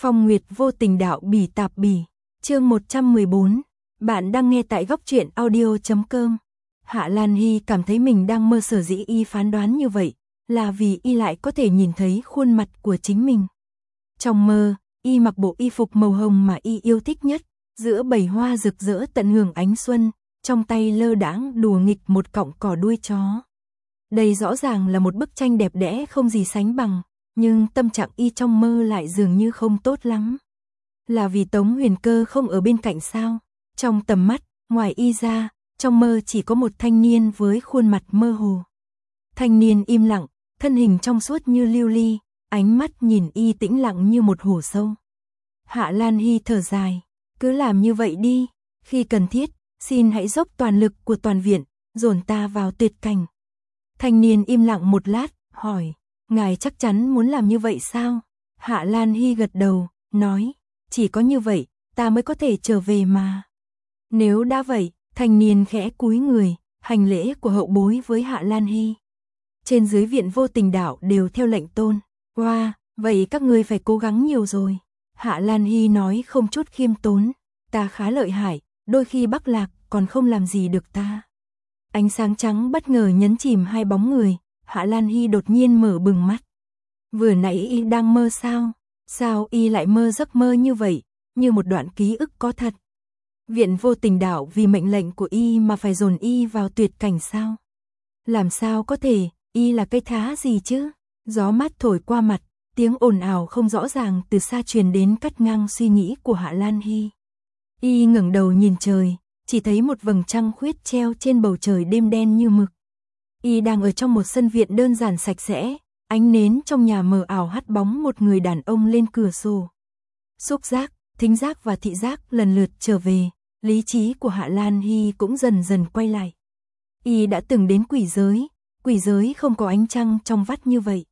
Phong Nguyệt vô tình đạo bỉ tạp bỉ, chương 114, bạn đang nghe tại góc truyện audio.com. Hạ Lan Hy cảm thấy mình đang mơ, sở dĩ y phán đoán như vậy, là vì y lại có thể nhìn thấy khuôn mặt của chính mình. Trong mơ, y mặc bộ y phục màu hồng mà y yêu thích nhất, giữa bầy hoa rực rỡ tận hưởng ánh xuân, trong tay lơ đãng đùa nghịch một cọng cỏ đuôi chó. Đây rõ ràng là một bức tranh đẹp đẽ không gì sánh bằng, nhưng tâm trạng y trong mơ lại dường như không tốt lắm. Là vì Tống Huyền Cơ không ở bên cạnh sao? Trong tầm mắt, ngoài y ra, trong mơ chỉ có một thanh niên với khuôn mặt mơ hồ. Thanh niên im lặng, thân hình trong suốt như lưu ly, ánh mắt nhìn y tĩnh lặng như một hồ sâu. Hạ Lan Hy thở dài, cứ làm như vậy đi, khi cần thiết, xin hãy dốc toàn lực của toàn viện, dồn ta vào tuyệt cảnh. Thanh niên im lặng một lát, hỏi, ngài chắc chắn muốn làm như vậy sao? Hạ Lan Hy gật đầu, nói, chỉ có như vậy, ta mới có thể trở về mà. Nếu đã vậy, thanh niên khẽ cúi người, hành lễ của hậu bối với Hạ Lan Hy. Trên dưới viện vô tình đạo đều theo lệnh tôn. Wow, vậy các ngươi phải cố gắng nhiều rồi. Hạ Lan Hy nói không chút khiêm tốn, ta khá lợi hại, đôi khi Bắc Lạc còn không làm gì được ta. Ánh sáng trắng bất ngờ nhấn chìm hai bóng người, Hạ Lan Hy đột nhiên mở bừng mắt. Vừa nãy y đang mơ sao? Sao y lại mơ giấc mơ như vậy, như một đoạn ký ức có thật? Viện vô tình đạo vì mệnh lệnh của y mà phải dồn y vào tuyệt cảnh sao? Làm sao có thể, y là cái thá gì chứ? Gió mát thổi qua mặt, tiếng ồn ào không rõ ràng từ xa truyền đến cắt ngang suy nghĩ của Hạ Lan Hy. Y ngẩng đầu nhìn trời, chỉ thấy một vầng trăng khuyết treo trên bầu trời đêm đen như mực. Y đang ở trong một sân viện đơn giản sạch sẽ, ánh nến trong nhà mờ ảo hắt bóng một người đàn ông lên cửa sổ. Xúc giác, thính giác và thị giác lần lượt trở về, lý trí của Hạ Lan Hy cũng dần dần quay lại. Y đã từng đến quỷ giới không có ánh trăng trong vắt như vậy.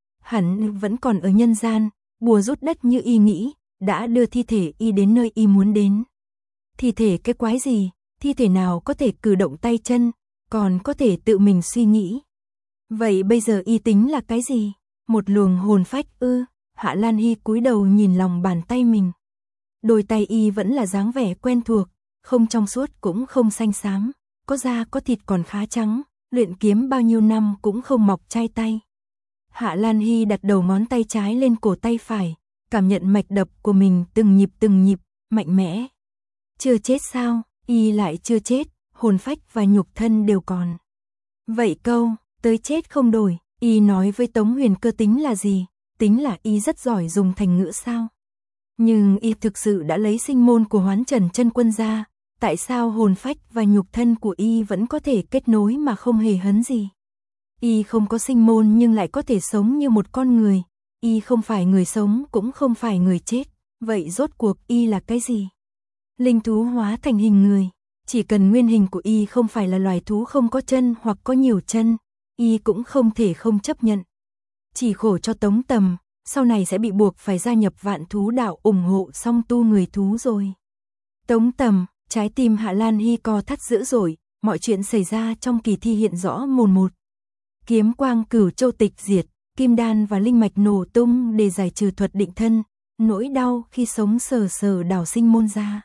Hẳn vẫn còn ở nhân gian, bùa rút đất như y nghĩ, đã đưa thi thể y đến nơi y muốn đến. Thi thể cái quái gì, thi thể nào có thể cử động tay chân, còn có thể tự mình suy nghĩ. Vậy bây giờ y tính là cái gì? Một luồng hồn phách ư? Hạ Lan Hy cúi đầu nhìn lòng bàn tay mình. Đôi tay y vẫn là dáng vẻ quen thuộc, không trong suốt cũng không xanh xám, có da có thịt còn khá trắng, luyện kiếm bao nhiêu năm cũng không mọc chai tay. Hạ Lan Hy đặt đầu ngón tay trái lên cổ tay phải, cảm nhận mạch đập của mình từng nhịp, mạnh mẽ. Chưa chết sao? Y lại chưa chết, hồn phách và nhục thân đều còn. Vậy câu, tới chết không đổi, y nói với Tống Huyền Cơ tính là gì? Tính là y rất giỏi dùng thành ngữ sao? Nhưng y thực sự đã lấy sinh môn của Hoán Trần chân quân ra, tại sao hồn phách và nhục thân của y vẫn có thể kết nối mà không hề hấn gì? Y không có sinh môn nhưng lại có thể sống như một con người, y không phải người sống cũng không phải người chết, vậy rốt cuộc y là cái gì? Linh thú hóa thành hình người, chỉ cần nguyên hình của y không phải là loài thú không có chân hoặc có nhiều chân, y cũng không thể không chấp nhận. Chỉ khổ cho Tống Tầm, sau này sẽ bị buộc phải gia nhập Vạn Thú Đạo ủng hộ song tu người thú rồi. Tống Tầm, trái tim Hạ Lan Hy co thắt dữ dội, mọi chuyện xảy ra trong kỳ thi hiện rõ mồn một. Kiếm quang Cửu Châu tịch diệt, kim đan và linh mạch nổ tung để giải trừ thuật định thân, nỗi đau khi sống sờ đào sinh môn ra.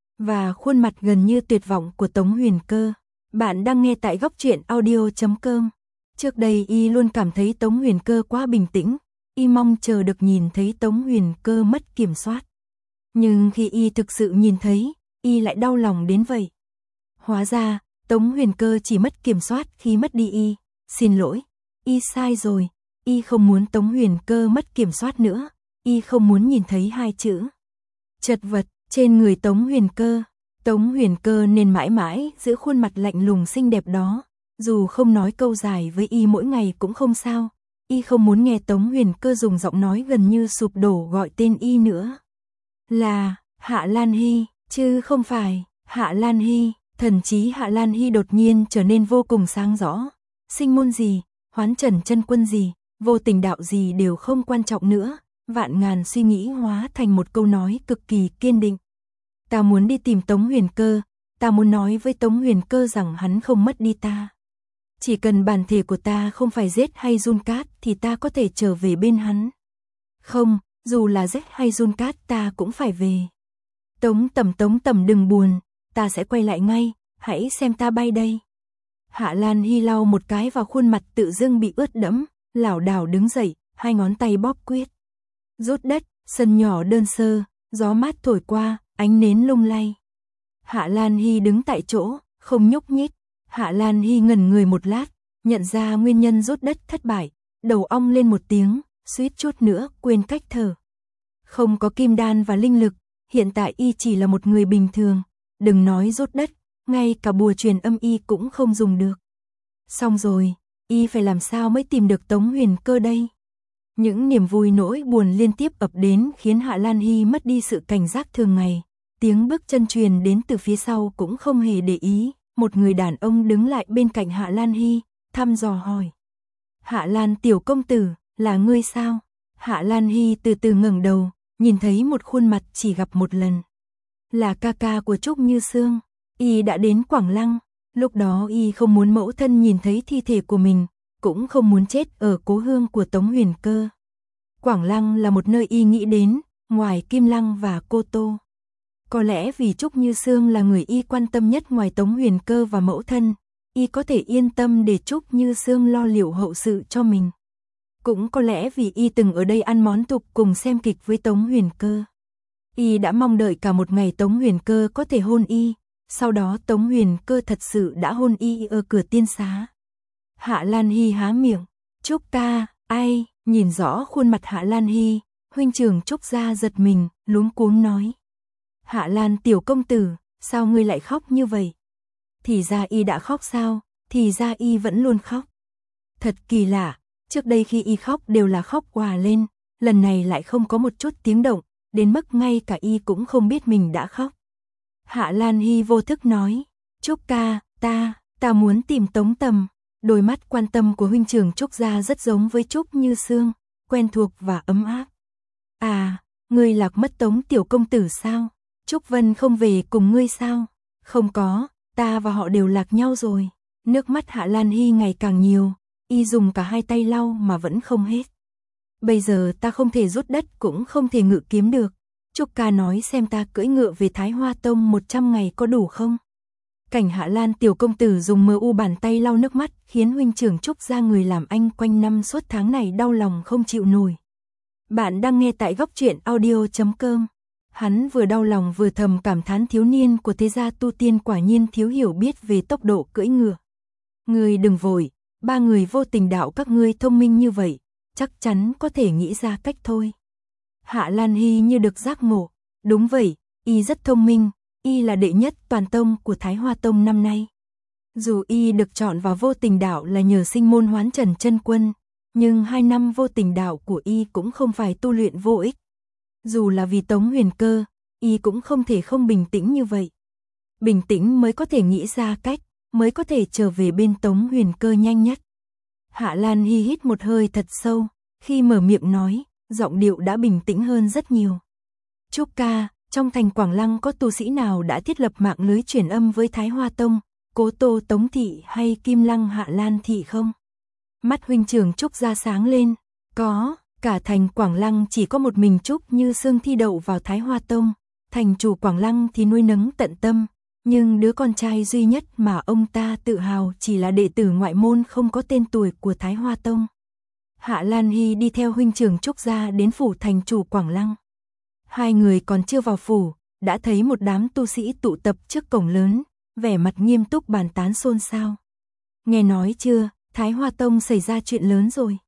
Và khuôn mặt gần như tuyệt vọng của Tống Huyền Cơ. Bạn đang nghe tại góc truyện audio.com. Trước đây y luôn cảm thấy Tống Huyền Cơ quá bình tĩnh, y mong chờ được nhìn thấy Tống Huyền Cơ mất kiểm soát. Nhưng khi y thực sự nhìn thấy, y lại đau lòng đến vậy. Hóa ra, Tống Huyền Cơ chỉ mất kiểm soát khi mất đi y. Xin lỗi, y sai rồi, y không muốn Tống Huyền Cơ mất kiểm soát nữa, y không muốn nhìn thấy hai chữ chật vật trên người Tống Huyền Cơ. Tống Huyền Cơ nên mãi mãi giữ khuôn mặt lạnh lùng xinh đẹp đó, dù không nói câu dài với y mỗi ngày cũng không sao, y không muốn nghe Tống Huyền Cơ dùng giọng nói gần như sụp đổ gọi tên y nữa. Là Hạ Lan Hy, chứ không phải Hạ Lan Hy. Thần trí Hạ Lan Hy đột nhiên trở nên vô cùng sáng rõ. Sinh môn gì, Hoán Trần chân quân gì, vô tình đạo gì đều không quan trọng nữa, vạn ngàn suy nghĩ hóa thành một câu nói cực kỳ kiên định. Ta muốn đi tìm Tống Huyền Cơ, ta muốn nói với Tống Huyền Cơ rằng hắn không mất đi ta. Chỉ cần bản thể của ta không phải giết hay run cát thì ta có thể trở về bên hắn. Không, dù là rách hay run cát ta cũng phải về. Tống Tầm đừng buồn, ta sẽ quay lại ngay, hãy xem ta bay đây. Hạ Lan Hy lau một cái vào khuôn mặt tự dưng bị ướt đẫm, lảo đảo đứng dậy, hai ngón tay bóp quyết. Rút đất, sân nhỏ đơn sơ, gió mát thổi qua, ánh nến lung lay. Hạ Lan Hy đứng tại chỗ, không nhúc nhích. Hạ Lan Hy ngẩn người một lát, nhận ra nguyên nhân rút đất thất bại, đầu ong lên một tiếng, suýt chút nữa quên cách thở. Không có kim đan và linh lực, hiện tại y chỉ là một người bình thường, đừng nói rút đất, ngay cả bùa truyền âm y cũng không dùng được. Xong rồi, y phải làm sao mới tìm được Tống Huyền Cơ đây? Những niềm vui nỗi buồn liên tiếp ập đến khiến Hạ Lan Hy mất đi sự cảnh giác thường ngày. Tiếng bước chân truyền đến từ phía sau cũng không hề để ý, một người đàn ông đứng lại bên cạnh Hạ Lan Hy, thăm dò hỏi. Hạ Lan tiểu công tử, là ngươi sao? Hạ Lan Hy từ từ ngẩng đầu, nhìn thấy một khuôn mặt chỉ gặp một lần. Là ca ca của Trúc Như Sương, y đã đến Quảng Lăng, lúc đó y không muốn mẫu thân nhìn thấy thi thể của mình, cũng không muốn chết ở cố hương của Tống Huyền Cơ. Quảng Lăng là một nơi y nghĩ đến, ngoài Kim Lăng và Cô Tô. Có lẽ vì Trúc Như Sương là người y quan tâm nhất ngoài Tống Huyền Cơ và mẫu thân, y có thể yên tâm để Trúc Như Sương lo liệu hậu sự cho mình. Cũng có lẽ vì y từng ở đây ăn món tục cùng xem kịch với Tống Huyền Cơ. Y đã mong đợi cả một ngày Tống Huyền Cơ có thể hôn y, sau đó Tống Huyền Cơ thật sự đã hôn y ở cửa tiên xá. Hạ Lan Hy há miệng, Trúc ca, ai, nhìn rõ khuôn mặt Hạ Lan Hy, huynh trưởng Trúc gia giật mình, luống cuống nói. Hạ Lan tiểu công tử, sao ngươi lại khóc như vậy? Thì ra y đã khóc sao, thì ra y vẫn luôn khóc. Thật kỳ lạ, trước đây khi y khóc đều là khóc òa lên, lần này lại không có một chút tiếng động, đến mức ngay cả y cũng không biết mình đã khóc. Hạ Lan Hy vô thức nói, Trúc ca, ta muốn tìm Tống Tầm. Đôi mắt quan tâm của huynh trưởng Trúc gia rất giống với Trúc Như Sương, quen thuộc và ấm áp. À, ngươi lạc mất Tống tiểu công tử sao? Trúc Vân không về cùng ngươi sao? Không có, ta và họ đều lạc nhau rồi. Nước mắt Hạ Lan Hy ngày càng nhiều, y dùng cả hai tay lau mà vẫn không hết. Bây giờ ta không thể rút đất cũng không thể ngự kiếm được. Trúc ca nói xem ta cưỡi ngựa về Thái Hoa Tông 100 ngày có đủ không? Cảnh Hạ Lan tiểu công tử dùng mờ u bàn tay lau nước mắt khiến huynh trưởng Trúc gia người làm anh quanh năm suốt tháng này đau lòng không chịu nổi. Bạn đang nghe tại góc truyện audio.com. Hắn vừa đau lòng vừa thầm cảm thán thiếu niên của thế gia tu tiên quả nhiên thiếu hiểu biết về tốc độ cưỡi ngựa. Ngươi đừng vội, ba người vô tình đạo các ngươi thông minh như vậy, chắc chắn có thể nghĩ ra cách thôi. Hạ Lan Hy như được giác ngộ, đúng vậy, y rất thông minh, y là đệ nhất toàn tông của Thái Hoa Tông năm nay. Dù y được chọn vào vô tình đạo là nhờ sinh môn Hoán Trần chân quân, nhưng 2 năm vô tình đạo của y cũng không phải tu luyện vô ích. Dù là vì Tống Huyền Cơ, y cũng không thể không bình tĩnh như vậy. Bình tĩnh mới có thể nghĩ ra cách, mới có thể trở về bên Tống Huyền Cơ nhanh nhất. Hạ Lan Hy hít một hơi thật sâu, khi mở miệng nói, giọng điệu đã bình tĩnh hơn rất nhiều. Trúc ca, trong thành Quảng Lăng có tu sĩ nào đã thiết lập mạng lưới truyền âm với Thái Hoa Tông, Cố Tô Tống Thị hay Kim Lăng Hạ Lan Thị không? Mắt huynh trưởng Trúc ra sáng lên, có, cả thành Quảng Lăng chỉ có một mình Trúc Như Sương thi đậu vào Thái Hoa Tông, thành chủ Quảng Lăng thì nuôi nấng tận tâm, nhưng đứa con trai duy nhất mà ông ta tự hào chỉ là đệ tử ngoại môn không có tên tuổi của Thái Hoa Tông. Hạ Lan Hy đi theo huynh trưởng Trúc gia đến phủ thành chủ Quảng Lăng. Hai người còn chưa vào phủ, đã thấy một đám tu sĩ tụ tập trước cổng lớn, vẻ mặt nghiêm túc bàn tán xôn xao. Nghe nói chưa, Thái Hoa Tông xảy ra chuyện lớn rồi.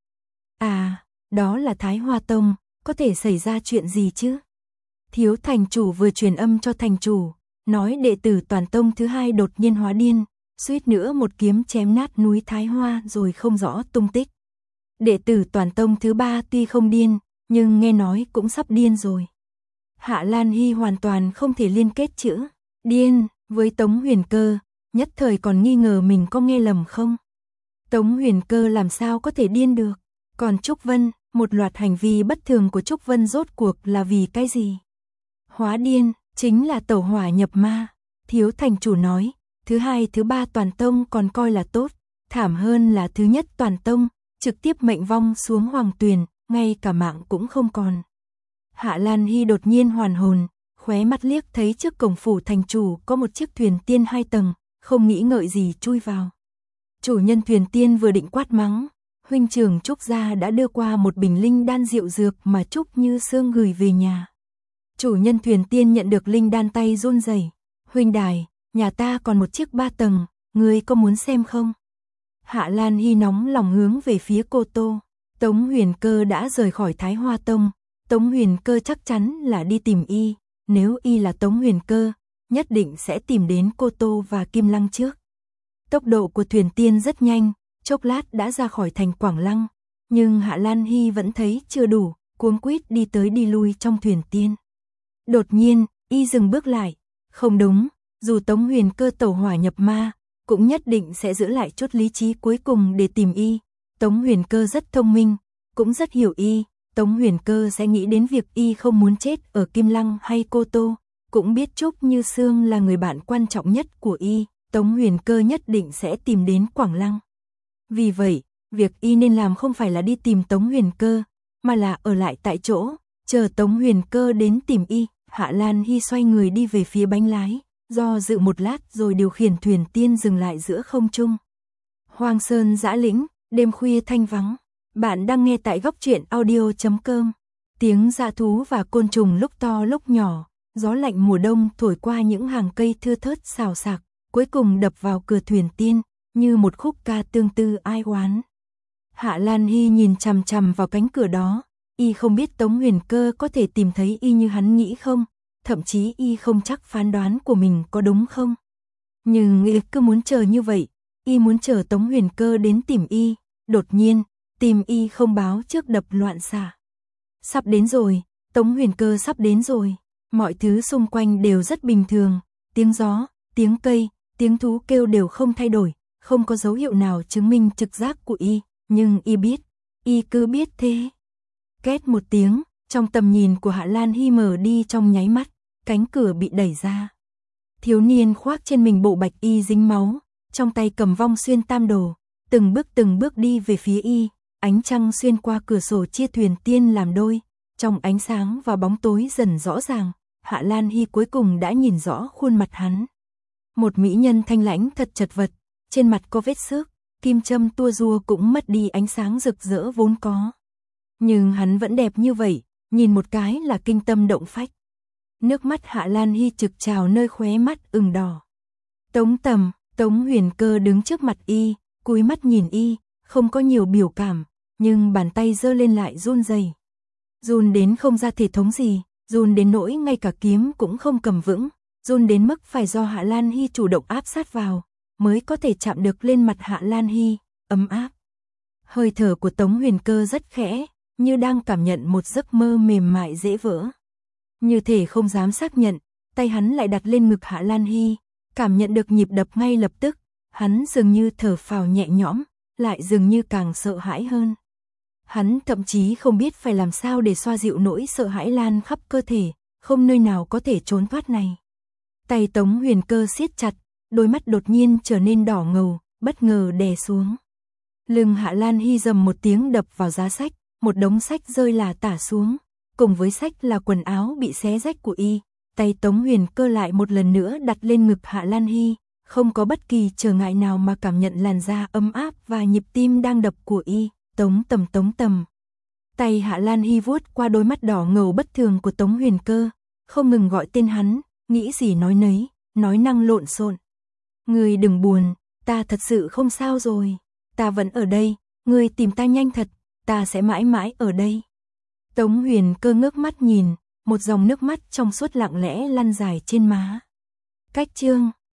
À, đó là Thái Hoa Tông, có thể xảy ra chuyện gì chứ? Thiếu thành chủ vừa truyền âm cho thành chủ, nói đệ tử toàn tông thứ 2 đột nhiên hóa điên, suýt nữa một kiếm chém nát núi Thái Hoa rồi không rõ tung tích. Đệ tử toàn tông thứ 3 tuy không điên, nhưng nghe nói cũng sắp điên rồi. Hạ Lan Hy hoàn toàn không thể liên kết chữ điên với Tống Huyền Cơ, nhất thời còn nghi ngờ mình có nghe lầm không. Tống Huyền Cơ làm sao có thể điên được, còn Trúc Vân, một loạt hành vi bất thường của Trúc Vân rốt cuộc là vì cái gì? Hóa điên, chính là tẩu hỏa nhập ma, thiếu thành chủ nói, thứ 2 thứ 3 toàn tông còn coi là tốt, thảm hơn là thứ nhất toàn tông, trực tiếp mệnh vong xuống hoàng tuyền, ngay cả mạng cũng không còn. Hạ Lan Hy đột nhiên hoàn hồn, khóe mắt liếc thấy trước cổng phủ thành chủ có một chiếc thuyền tiên 2 tầng, không nghĩ ngợi gì chui vào. Chủ nhân thuyền tiên vừa định quát mắng, huynh trưởng Trúc gia đã đưa qua một bình linh đan rượu dược mà Trúc Như Sương gửi về nhà. Chủ nhân thuyền tiên nhận được linh đan tay run rẩy, huynh đài, nhà ta còn một chiếc 3 tầng, ngươi có muốn xem không? Hạ Lan Hy nóng lòng hướng về phía Cô Tô. Tống Huyền Cơ đã rời khỏi Thái Hoa Tông, Tống Huyền Cơ chắc chắn là đi tìm y, nếu y là Tống Huyền Cơ, nhất định sẽ tìm đến Cô Tô và Kim Lăng trước. Tốc độ của thuyền tiên rất nhanh, chốc lát đã ra khỏi thành Quảng Lăng, nhưng Hạ Lan Hy vẫn thấy chưa đủ, cuống quýt đi tới đi lui trong thuyền tiên. Đột nhiên, y dừng bước lại, không đúng, dù Tống Huyền Cơ tẩu hỏa nhập ma, cũng nhất định sẽ giữ lại chút lý trí cuối cùng để tìm y. Tống Huyền Cơ rất thông minh, cũng rất hiểu y, Tống Huyền Cơ sẽ nghĩ đến việc y không muốn chết ở Kim Lăng hay Cô Tô, cũng biết Trúc Như Sương là người bạn quan trọng nhất của y, Tống Huyền Cơ nhất định sẽ tìm đến Quảng Lăng. Vì vậy, việc y nên làm không phải là đi tìm Tống Huyền Cơ, mà là ở lại tại chỗ, chờ Tống Huyền Cơ đến tìm y. Hạ Lan Hy xoay người đi về phía bánh lái, do dự một lát rồi điều khiển thuyền tiên dừng lại giữa không trung. Hoang sơn dã lĩnh, đêm khuya thanh vắng. Bạn đang nghe tại góc truyện audio.com. Tiếng dã thú và côn trùng lúc to lúc nhỏ, gió lạnh mùa đông thổi qua những hàng cây thưa thớt xào xạc, cuối cùng đập vào cửa thuyền tiên, như một khúc ca tương tư ai oán. Hạ Lan Hy nhìn chằm chằm vào cánh cửa đó, y không biết Tống Huyền Cơ có thể tìm thấy y như hắn nghĩ không, thậm chí y không chắc phán đoán của mình có đúng không. Nhưng y cứ muốn chờ như vậy, y muốn chờ Tống Huyền Cơ đến tìm y, đột nhiên, tìm y không báo trước đập loạn xạ. Sắp đến rồi, Tống Huyền Cơ sắp đến rồi, mọi thứ xung quanh đều rất bình thường, tiếng gió, tiếng cây, tiếng thú kêu đều không thay đổi, không có dấu hiệu nào chứng minh trực giác của y, nhưng y biết, y cứ biết thế. Két một tiếng, trong tầm nhìn của Hạ Lan Hy mở đi trong nháy mắt, cánh cửa bị đẩy ra. Thiếu niên khoác trên mình bộ bạch y dính máu, trong tay cầm vong xuyên tam đồ, từng bước đi về phía y, ánh trăng xuyên qua cửa sổ chia thuyền tiên làm đôi, trong ánh sáng và bóng tối dần rõ ràng, Hạ Lan Hy cuối cùng đã nhìn rõ khuôn mặt hắn. Một mỹ nhân thanh lãnh thật chật vật, trên mặt có vết xước, kim châm tua rua cũng mất đi ánh sáng rực rỡ vốn có. Nhưng hắn vẫn đẹp như vậy, nhìn một cái là kinh tâm động phách. Nước mắt Hạ Lan Hy trực trào nơi khóe mắt ửng đỏ. Tống Huyền Cơ đứng trước mặt y, cúi mắt nhìn y, không có nhiều biểu cảm, nhưng bàn tay giơ lên lại run rẩy. Run đến không ra thể thống gì, run đến nỗi ngay cả kiếm cũng không cầm vững, run đến mức phải do Hạ Lan Hy chủ động áp sát vào, mới có thể chạm được lên mặt Hạ Lan Hy, ấm áp. Hơi thở của Tống Huyền Cơ rất khẽ, như đang cảm nhận một giấc mơ mềm mại dễ vỡ. Như thể không dám xác nhận, tay hắn lại đặt lên ngực Hạ Lan Hy, cảm nhận được nhịp đập ngay lập tức, hắn dường như thở phào nhẹ nhõm, lại dường như càng sợ hãi hơn. Hắn thậm chí không biết phải làm sao để xoa dịu nỗi sợ hãi lan khắp cơ thể, không nơi nào có thể trốn thoát này. Tay Tống Huyền Cơ siết chặt, đôi mắt đột nhiên trở nên đỏ ngầu, bất ngờ đè xuống. Lưng Hạ Lan Hy rầm một tiếng đập vào giá sách, một đống sách rơi là tả xuống, cùng với sách là quần áo bị xé rách của y. Tay Tống Huyền Cơ lại một lần nữa đặt lên ngực Hạ Lan Hy, không có bất kỳ trở ngại nào mà cảm nhận làn da ấm áp và nhịp tim đang đập của y. Tống tầm. Tay Hạ Lan Hy vuốt qua đôi mắt đỏ ngầu bất thường của Tống Huyền Cơ, không ngừng gọi tên hắn, nghĩ gì nói nấy, nói năng lộn xộn. Ngươi đừng buồn, ta thật sự không sao rồi, ta vẫn ở đây, ngươi tìm ta nhanh thật, ta sẽ mãi mãi ở đây. Tống Huyền Cơ ngước mắt nhìn, một dòng nước mắt trong suốt lặng lẽ lăn dài trên má. Cách chương